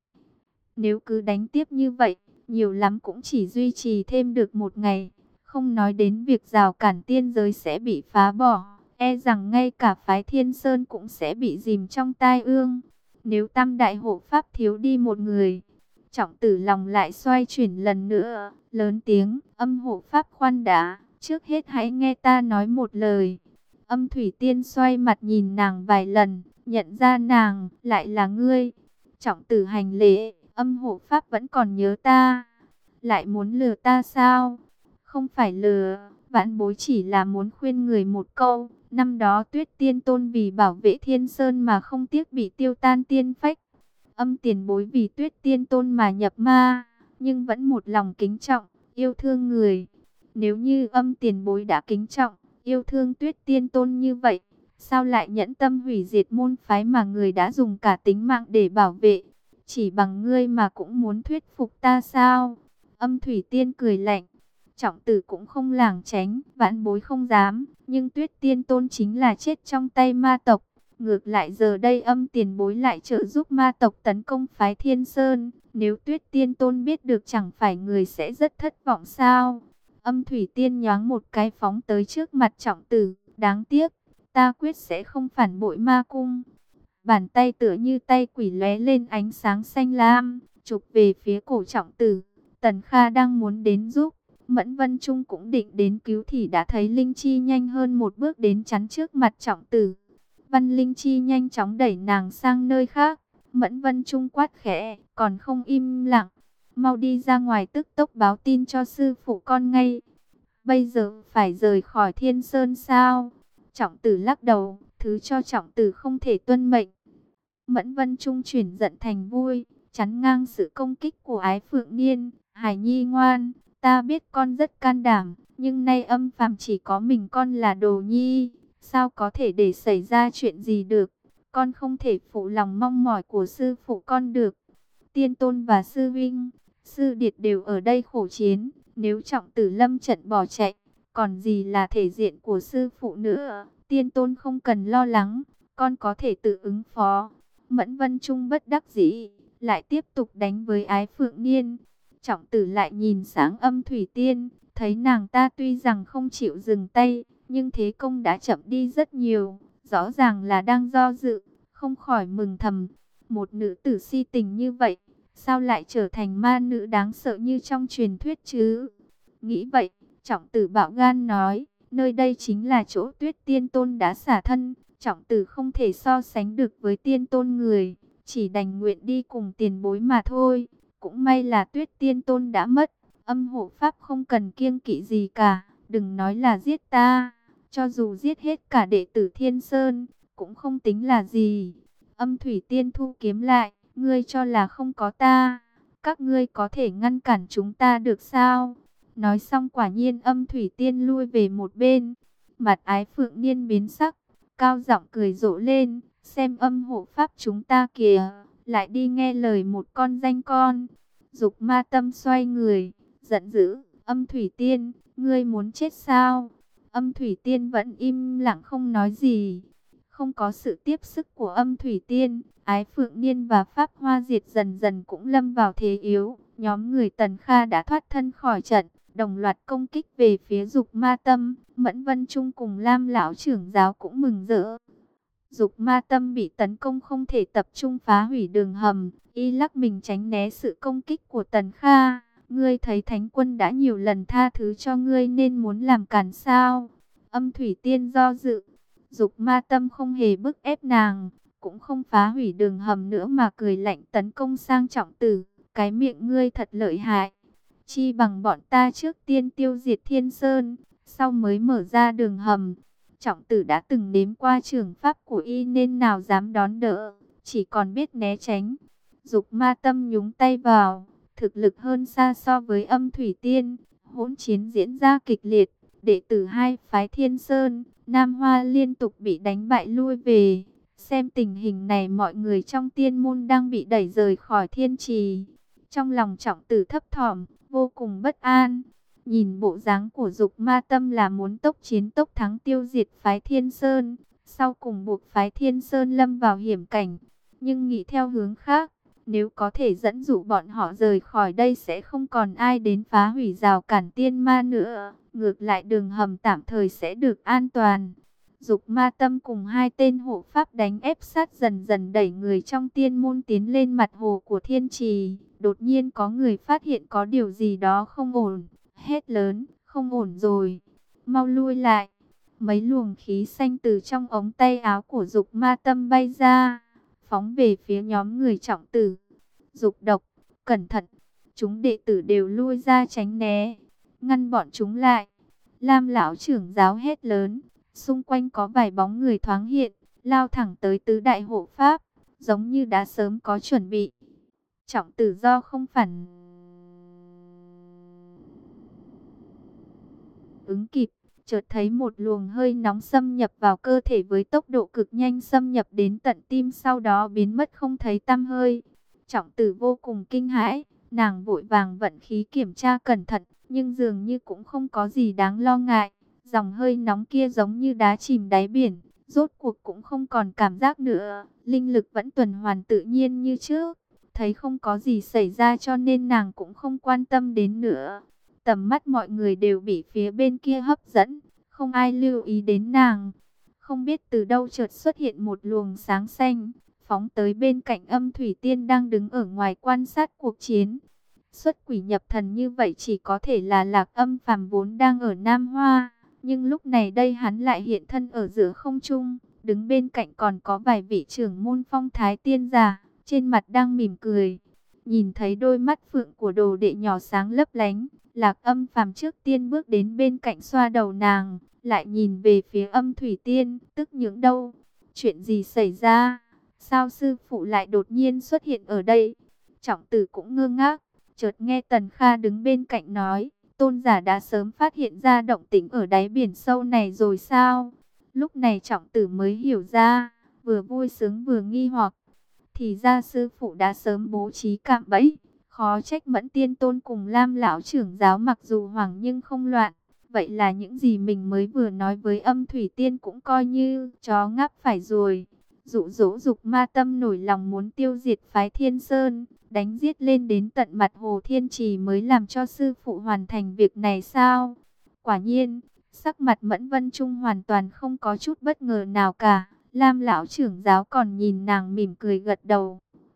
Nếu cứ đánh tiếp như vậy, nhiều lắm cũng chỉ duy trì thêm được một ngày, không nói đến việc rào cản tiên giới sẽ bị phá bỏ, e rằng ngay cả phái Thiên Sơn cũng sẽ bị dìm trong tai ương. Nếu tam đại hộ pháp thiếu đi một người, Trọng Tử lòng lại xoay chuyển lần nữa, lớn tiếng, Âm hộ pháp khoan đã, trước hết hãy nghe ta nói một lời. Âm Thủy Tiên xoay mặt nhìn nàng vài lần, nhận ra nàng, lại là ngươi. Trọng Tử hành lễ, Âm hộ pháp vẫn còn nhớ ta, lại muốn lừa ta sao? Không phải lừa, vãn bối chỉ là muốn khuyên người một câu. Năm đó Tuyết Tiên Tôn vì bảo vệ Thiên Sơn mà không tiếc bị tiêu tan tiên phách. Âm tiền bối vì Tuyết Tiên Tôn mà nhập ma, nhưng vẫn một lòng kính trọng, yêu thương người. Nếu như Âm tiền bối đã kính trọng, yêu thương Tuyết Tiên Tôn như vậy, sao lại nhẫn tâm hủy diệt môn phái mà người đã dùng cả tính mạng để bảo vệ? Chỉ bằng ngươi mà cũng muốn thuyết phục ta sao? Âm Thủy Tiên cười lạnh. Trọng Tử cũng không lảng tránh, vãn bối không dám, nhưng Tuyết Tiên Tôn chính là chết trong tay ma tộc. Ngược lại giờ đây Âm tiền bối lại trợ giúp ma tộc tấn công phái Thiên Sơn. Nếu Tuyết Tiên Tôn biết được chẳng phải người sẽ rất thất vọng sao? Âm Thủy Tiên nhoáng một cái phóng tới trước mặt Trọng Tử. Đáng tiếc, ta quyết sẽ không phản bội ma cung. Bàn tay tựa như tay quỷ lóe lên ánh sáng xanh lam, chụp về phía cổ Trọng Tử. Tần Kha đang muốn đến giúp, Mẫn Vân Trung cũng định đến cứu thì đã thấy Linh Chi nhanh hơn một bước đến chắn trước mặt Trọng Tử. Văn Linh Chi nhanh chóng đẩy nàng sang nơi khác. Mẫn Vân Trung quát khẽ, còn không im lặng, mau đi ra ngoài tức tốc báo tin cho sư phụ con ngay. Bây giờ phải rời khỏi Thiên Sơn sao? Trọng Tử lắc đầu, thứ cho Trọng Tử không thể tuân mệnh. Mẫn Vân Trung chuyển giận thành vui, chắn ngang sự công kích của Ái Phượng Niên. Hải Nhi ngoan, ta biết con rất can đảm, nhưng nay âm phàm chỉ có mình con là đồ nhi, sao có thể để xảy ra chuyện gì được? Con không thể phụ lòng mong mỏi của sư phụ con được. Tiên Tôn và sư Vinh, sư Điệt đều ở đây khổ chiến, nếu Trọng Tử lâm trận bỏ chạy, còn gì là thể diện của sư phụ nữa? Tiên Tôn không cần lo lắng, con có thể tự ứng phó. Mẫn Vân Trung bất đắc dĩ, lại tiếp tục đánh với Ái Phượng Niên. Trọng tử lại nhìn sáng Âm Thủy Tiên, thấy nàng ta tuy rằng không chịu dừng tay, nhưng thế công đã chậm đi rất nhiều, rõ ràng là đang do dự, không khỏi mừng thầm. Một nữ tử si tình như vậy, sao lại trở thành ma nữ đáng sợ như trong truyền thuyết chứ? Nghĩ vậy, Trọng tử bạo gan nói, nơi đây chính là chỗ Tuyết Tiên Tôn đã xả thân. Trọng tử không thể so sánh được với tiên tôn người, chỉ đành nguyện đi cùng tiền bối mà thôi. Cũng may là Tuyết Tiên Tôn đã mất, âm hộ pháp không cần kiêng kỵ gì cả, đừng nói là giết ta, cho dù giết hết cả đệ tử Thiên Sơn, cũng không tính là gì. Âm Thủy Tiên thu kiếm lại, ngươi cho là không có ta, các ngươi có thể ngăn cản chúng ta được sao? Nói xong quả nhiên Âm Thủy Tiên lui về một bên, mặt Ái Phượng Niên biến sắc, cao giọng cười rộ lên, xem âm hộ pháp chúng ta kìa, lại đi nghe lời một con danh con. Dục Ma Tâm xoay người, giận dữ, Âm Thủy Tiên, ngươi muốn chết sao? Âm Thủy Tiên vẫn im lặng không nói gì. Không có sự tiếp sức của Âm Thủy Tiên, Ái Phượng Niên và Pháp Hoa Diệt dần dần cũng lâm vào thế yếu. Nhóm người Tần Kha đã thoát thân khỏi trận, đồng loạt công kích về phía Dục Ma Tâm. Mẫn Vân Trung cùng Lam lão trưởng giáo cũng mừng rỡ. Dục Ma Tâm bị tấn công không thể tập trung phá hủy đường hầm, y lắc mình tránh né sự công kích của Tần Kha. Ngươi thấy Thánh Quân đã nhiều lần tha thứ cho ngươi nên muốn làm cản sao? Âm Thủy Tiên do dự. Dục Ma Tâm không hề bức ép nàng, cũng không phá hủy đường hầm nữa mà cười lạnh tấn công sang Trọng tử. Cái miệng ngươi thật lợi hại. Chi bằng bọn ta trước tiên tiêu diệt Thiên Sơn, sau mới mở ra đường hầm. Trọng tử đã từng nếm qua trường pháp của y nên nào dám đón đỡ, chỉ còn biết né tránh. Dục Ma Tâm nhúng tay vào, thực lực hơn xa so với Âm Thủy Tiên. Hỗn chiến diễn ra kịch liệt, đệ tử hai phái Thiên Sơn, Nam Hoa liên tục bị đánh bại lui về. Xem tình hình này mọi người trong tiên môn đang bị đẩy rời khỏi thiên trì. Trong lòng Trọng tử thấp thỏm, vô cùng bất an. Nhìn bộ dáng của Dục Ma Tâm là muốn tốc chiến tốc thắng tiêu diệt phái Thiên Sơn, sau cùng buộc phái Thiên Sơn lâm vào hiểm cảnh. Nhưng nghĩ theo hướng khác, nếu có thể dẫn dụ bọn họ rời khỏi đây sẽ không còn ai đến phá hủy rào cản tiên ma nữa. Ngược lại đường hầm tạm thời sẽ được an toàn. Dục Ma Tâm cùng hai tên hộ pháp đánh ép sát dần dần đẩy người trong tiên môn tiến lên mặt hồ của thiên trì. Đột nhiên có người phát hiện có điều gì đó không ổn. Hét lớn, không ổn rồi, mau lui lại. Mấy luồng khí xanh từ trong ống tay áo của Dục Ma Tâm bay ra, phóng về phía nhóm người Trọng tử. Dục độc, cẩn thận, chúng đệ tử đều lui ra tránh né, ngăn bọn chúng lại. Lam lão trưởng giáo hét lớn, xung quanh có vài bóng người thoáng hiện, lao thẳng tới tứ đại hộ pháp, giống như đã sớm có chuẩn bị. Trọng tử do không phản ứng kịp, chợt thấy một luồng hơi nóng xâm nhập vào cơ thể với tốc độ cực nhanh, xâm nhập đến tận tim, sau đó biến mất không thấy tăm hơi. Trọng tử vô cùng kinh hãi, nàng vội vàng vận khí kiểm tra cẩn thận, nhưng dường như cũng không có gì đáng lo ngại. Dòng hơi nóng kia giống như đá chìm đáy biển, rốt cuộc cũng không còn cảm giác nữa, linh lực vẫn tuần hoàn tự nhiên như trước. Thấy không có gì xảy ra cho nên nàng cũng không quan tâm đến nữa. Tầm mắt mọi người đều bị phía bên kia hấp dẫn, không ai lưu ý đến nàng. Không biết từ đâu chợt xuất hiện một luồng sáng xanh, phóng tới bên cạnh Âm Thủy Tiên đang đứng ở ngoài quan sát cuộc chiến. Xuất quỷ nhập thần như vậy chỉ có thể là Lạc Âm Phàm vốn đang ở Nam Hoa, nhưng lúc này đây hắn lại hiện thân ở giữa không trung, đứng bên cạnh còn có vài vị trưởng môn phong thái tiên giả, trên mặt đang mỉm cười. Nhìn thấy đôi mắt phượng của đồ đệ nhỏ sáng lấp lánh, Lạc Âm Phàm trước tiên bước đến bên cạnh xoa đầu nàng, lại nhìn về phía Âm Thủy Tiên, tức những đâu. Chuyện gì xảy ra? Sao sư phụ lại đột nhiên xuất hiện ở đây? Trọng tử cũng ngơ ngác, chợt nghe Tần Kha đứng bên cạnh nói, tôn giả đã sớm phát hiện ra động tĩnh ở đáy biển sâu này rồi sao? Lúc này Trọng tử mới hiểu ra, vừa vui sướng vừa nghi hoặc. Thì ra sư phụ đã sớm bố trí cạm bẫy, khó trách Mẫn Tiên Tôn cùng Lam lão trưởng giáo mặc dù hoảng nhưng không loạn. Vậy là những gì mình mới vừa nói với Âm Thủy Tiên cũng coi như chó ngáp phải rồi. dụ dỗ Dục Ma Tâm nổi lòng muốn tiêu diệt phái Thiên Sơn, đánh giết lên đến tận mặt Hồ Thiên Trì mới làm cho sư phụ hoàn thành việc này sao? Quả nhiên, sắc mặt Mẫn Vân Trung hoàn toàn không có chút bất ngờ nào cả. Lam lão trưởng giáo còn nhìn nàng mỉm cười gật đầu.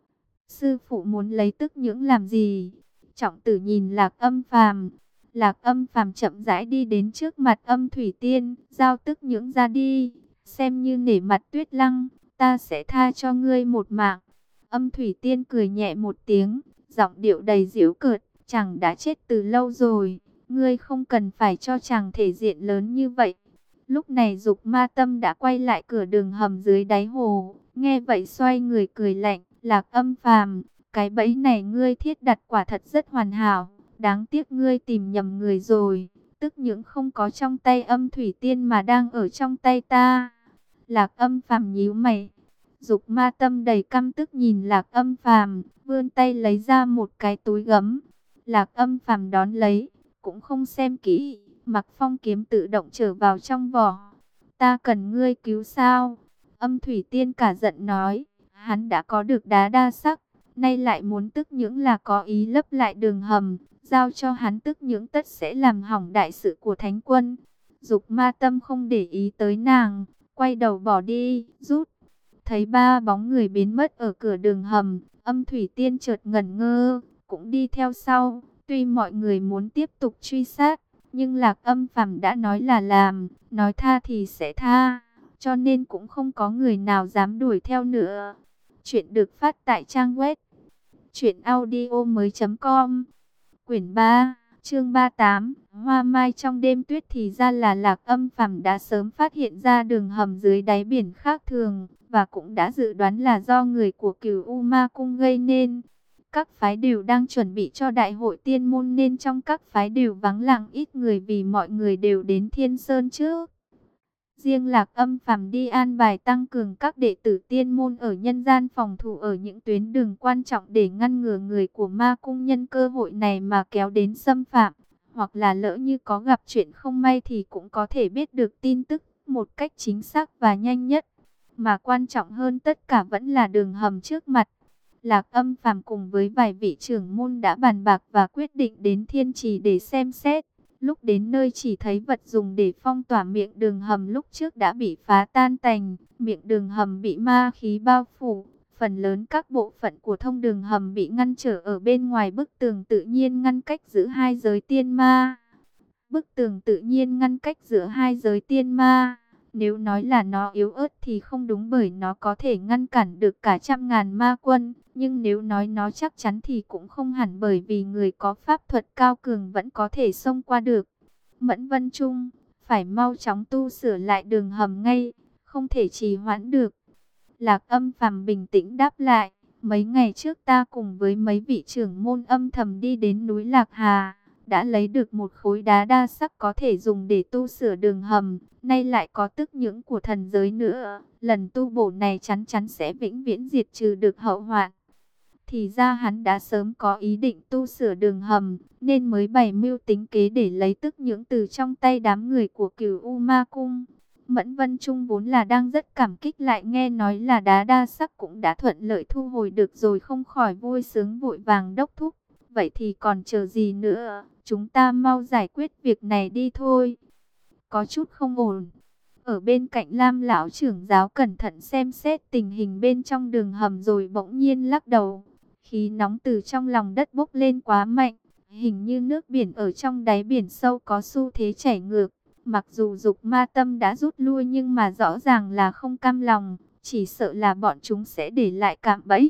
Sư phụ muốn lấy tức nhưỡng làm gì? Trọng tử nhìn Lạc Âm Phàm. Lạc Âm Phàm chậm rãi đi đến trước mặt Âm Thủy Tiên, giao tức nhưỡng ra đi, xem như nể mặt Tuyết Lăng, ta sẽ tha cho ngươi một mạng. Âm Thủy Tiên cười nhẹ một tiếng, giọng điệu đầy giễu cợt, chàng đã chết từ lâu rồi, ngươi không cần phải cho chàng thể diện lớn như vậy. Lúc này Dục Ma Tâm đã quay lại cửa đường hầm dưới đáy hồ, nghe vậy xoay người cười lạnh, Lạc Âm Phàm, cái bẫy này ngươi thiết đặt quả thật rất hoàn hảo, đáng tiếc ngươi tìm nhầm người rồi, tức nhưỡng không có trong tay Âm Thủy Tiên mà đang ở trong tay ta. Lạc Âm Phàm nhíu mày. Dục Ma Tâm đầy căm tức nhìn Lạc Âm Phàm, vươn tay lấy ra một cái túi gấm. Lạc Âm Phàm đón lấy, cũng không xem kỹ, mặc phong kiếm tự động trở vào trong vỏ. Ta cần ngươi cứu sao? Âm Thủy Tiên cả giận nói, hắn đã có được đá đa sắc, nay lại muốn tức nhưỡng là có ý lấp lại đường hầm, giao cho hắn tức nhưỡng tất sẽ làm hỏng đại sự của Thánh Quân. Dục Ma Tâm không để ý tới nàng, quay đầu bỏ đi, rút. Thấy ba bóng người biến mất ở cửa đường hầm, Âm Thủy Tiên chợt ngẩn ngơ, cũng đi theo sau. Tuy mọi người muốn tiếp tục truy sát, nhưng Lạc Âm Phàm đã nói là làm, nói tha thì sẽ tha, cho nên cũng không có người nào dám đuổi theo nữa. Chuyện được phát tại trang web truyện audio mới chấm com. Quyển ba, chương ba mươi tám, Hoa Mai trong đêm tuyết. Thì ra là Lạc Âm Phàm đã sớm phát hiện ra đường hầm dưới đáy biển khác thường, và cũng đã dự đoán là do người của Cửu U Ma Cung gây nên. Các phái đều đang chuẩn bị cho đại hội tiên môn nên trong các phái đều vắng lặng ít người vì mọi người đều đến Thiên Sơn trước. Riêng Lạc Âm Phàm đi an bài tăng cường các đệ tử tiên môn ở nhân gian phòng thủ ở những tuyến đường quan trọng để ngăn ngừa người của ma cung nhân cơ hội này mà kéo đến xâm phạm. Hoặc là lỡ như có gặp chuyện không may thì cũng có thể biết được tin tức một cách chính xác và nhanh nhất. Mà quan trọng hơn tất cả vẫn là đường hầm trước mặt. Lạc Âm Phàm cùng với vài vị trưởng môn đã bàn bạc và quyết định đến Thiên Trì để xem xét. Lúc đến nơi chỉ thấy vật dùng để phong tỏa miệng đường hầm lúc trước đã bị phá tan tành. Miệng đường hầm bị ma khí bao phủ. Phần lớn các bộ phận của thông đường hầm bị ngăn trở ở bên ngoài bức tường tự nhiên ngăn cách giữa hai giới tiên ma. Bức tường tự nhiên ngăn cách giữa hai giới tiên ma. Nếu nói là nó yếu ớt thì không đúng, bởi nó có thể ngăn cản được cả trăm ngàn ma quân. Nhưng nếu nói nó chắc chắn thì cũng không hẳn, bởi vì người có pháp thuật cao cường vẫn có thể xông qua được. Mẫn Vân Trung, phải mau chóng tu sửa lại đường hầm ngay, không thể trì hoãn được. Lạc Âm Phàm bình tĩnh đáp lại, mấy ngày trước ta cùng với mấy vị trưởng môn âm thầm đi đến núi Lạc Hà, đã lấy được một khối đá đa sắc có thể dùng để tu sửa đường hầm, nay lại có tức nhưỡng của thần giới nữa, lần tu bổ này chắn chắn sẽ vĩnh viễn diệt trừ được hậu hoạn. Thì ra hắn đã sớm có ý định tu sửa đường hầm, nên mới bày mưu tính kế để lấy tức nhưỡng từ trong tay đám người của Cửu U Ma Cung. Mẫn Vân Trung vốn là đang rất cảm kích, lại nghe nói là đá đa sắc cũng đã thuận lợi thu hồi được rồi, không khỏi vui sướng vội vàng đốc thúc. Vậy thì còn chờ gì nữa, chúng ta mau giải quyết việc này đi thôi. Có chút không ổn. Ở bên cạnh Lam lão trưởng giáo cẩn thận xem xét tình hình bên trong đường hầm rồi bỗng nhiên lắc đầu. Khí nóng từ trong lòng đất bốc lên quá mạnh, hình như nước biển ở trong đáy biển sâu có xu thế chảy ngược. Mặc dù Dục Ma Tâm đã rút lui nhưng mà rõ ràng là không cam lòng, chỉ sợ là bọn chúng sẽ để lại cạm bẫy.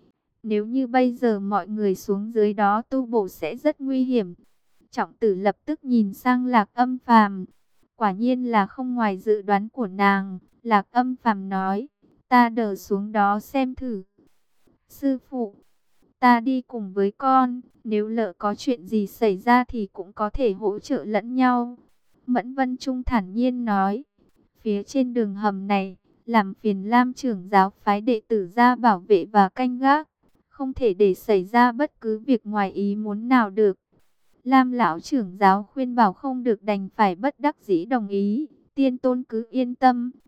Nếu như bây giờ mọi người xuống dưới đó tu bổ sẽ rất nguy hiểm. Trọng tử lập tức nhìn sang Lạc Âm Phàm. Quả nhiên là không ngoài dự đoán của nàng. Lạc Âm Phàm nói, ta đỡ xuống đó xem thử. Sư phụ, ta đi cùng với con, nếu lỡ có chuyện gì xảy ra thì cũng có thể hỗ trợ lẫn nhau. Mẫn Vân Trung thản nhiên nói, phía trên đường hầm này, làm phiền Lam trưởng giáo phái đệ tử ra bảo vệ và canh gác, không thể để xảy ra bất cứ việc ngoài ý muốn nào được. Lam lão trưởng giáo khuyên bảo không được đành phải bất đắc dĩ đồng ý. Tiên tôn cứ yên tâm,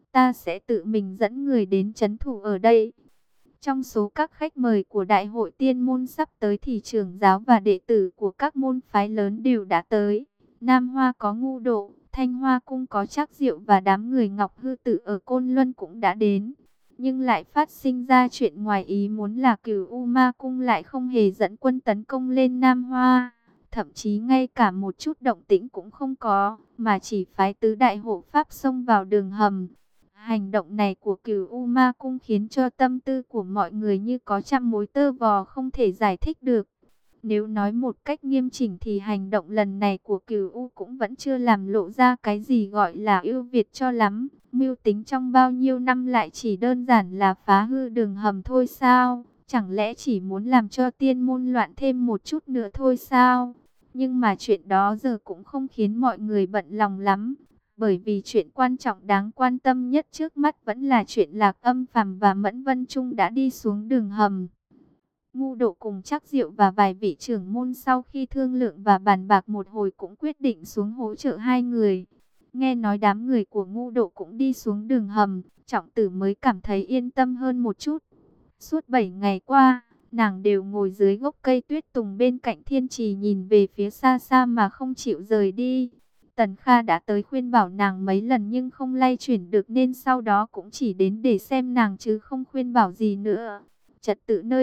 ta sẽ tự mình dẫn người đến trấn thủ ở đây. Trong số các khách mời của Đại hội Tiên môn sắp tới thì trưởng giáo và đệ tử của các môn phái lớn đều đã tới. Nam Hoa có Ngu Độ, Thanh Hoa Cung có Trác Diệu và đám người Ngọc Hư Tử ở Côn Luân cũng đã đến. Nhưng lại phát sinh ra chuyện ngoài ý muốn là Cửu U Ma Cung lại không hề dẫn quân tấn công lên Nam Hoa. Thậm chí ngay cả một chút động tĩnh cũng không có, mà chỉ phái tứ đại hộ pháp xông vào đường hầm. Hành động này của Cửu U Ma Cung khiến cho tâm tư của mọi người như có trăm mối tơ vò không thể giải thích được. Nếu nói một cách nghiêm chỉnh thì hành động lần này của Cửu U cũng vẫn chưa làm lộ ra cái gì gọi là ưu việt cho lắm. Mưu tính trong bao nhiêu năm lại chỉ đơn giản là phá hư đường hầm thôi sao? Chẳng lẽ chỉ muốn làm cho tiên môn loạn thêm một chút nữa thôi sao? Nhưng mà chuyện đó giờ cũng không khiến mọi người bận lòng lắm. Bởi vì chuyện quan trọng đáng quan tâm nhất trước mắt vẫn là chuyện Lạc Âm Phàm và Mẫn Vân Trung đã đi xuống đường hầm. Ngu Độ cùng Trác Diệu và vài vị trưởng môn sau khi thương lượng và bàn bạc một hồi cũng quyết định xuống hỗ trợ hai người. Nghe nói đám người của Ngu Độ cũng đi xuống đường hầm, Trọng Tử mới cảm thấy yên tâm hơn một chút. Suốt bảy ngày qua, nàng đều ngồi dưới gốc cây tuyết tùng bên cạnh thiên trì nhìn về phía xa xa mà không chịu rời đi. Tần Kha đã tới khuyên bảo nàng mấy lần nhưng không lay chuyển được nên sau đó cũng chỉ đến để xem nàng chứ không khuyên bảo gì nữa. Trật tự nơi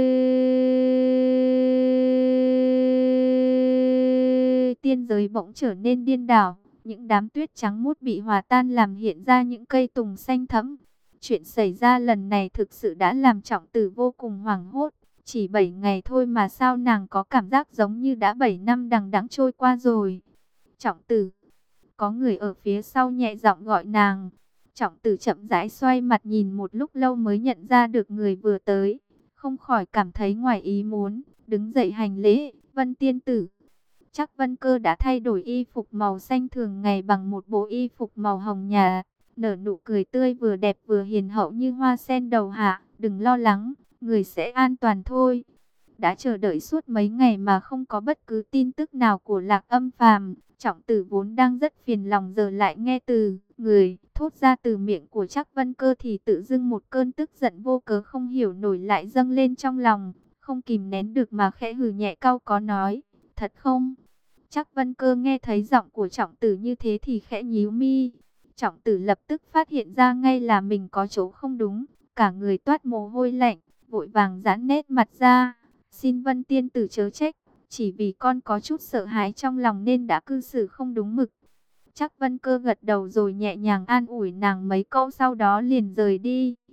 tiên giới bỗng trở nên điên đảo. Những đám tuyết trắng muốt bị hòa tan làm hiện ra những cây tùng xanh thẫm. Chuyện xảy ra lần này thực sự đã làm Trọng Tử vô cùng hoảng hốt. Chỉ bảy ngày thôi mà sao nàng có cảm giác giống như đã bảy năm đằng đẵng trôi qua rồi. Trọng Tử. Có người ở phía sau nhẹ giọng gọi nàng. Trọng Tử chậm rãi xoay mặt nhìn một lúc lâu mới nhận ra được người vừa tới. Không khỏi cảm thấy ngoài ý muốn. Đứng dậy hành lễ. Vân tiên tử. Chắc Vân Cơ đã thay đổi y phục màu xanh thường ngày bằng một bộ y phục màu hồng nhạt. Nở nụ cười tươi vừa đẹp vừa hiền hậu như hoa sen đầu hạ. Đừng lo lắng, người sẽ an toàn thôi. Đã chờ đợi suốt mấy ngày mà không có bất cứ tin tức nào của Lạc Âm Phàm. Trọng Tử vốn đang rất phiền lòng giờ lại nghe từ người thốt ra từ miệng của Trác Vân Cơ thì tự dưng một cơn tức giận vô cớ không hiểu nổi lại dâng lên trong lòng. Không kìm nén được mà khẽ hừ nhẹ cau có nói, thật không? Trác Vân Cơ nghe thấy giọng của Trọng Tử như thế thì khẽ nhíu mi. Trọng Tử lập tức phát hiện ra ngay là mình có chỗ không đúng. Cả người toát mồ hôi lạnh, vội vàng giãn nét mặt ra. Xin Vân tiên tử chớ trách, chỉ vì con có chút sợ hãi trong lòng nên đã cư xử không đúng mực. Trác Vân Cơ gật đầu rồi nhẹ nhàng an ủi nàng mấy câu sau đó liền rời đi.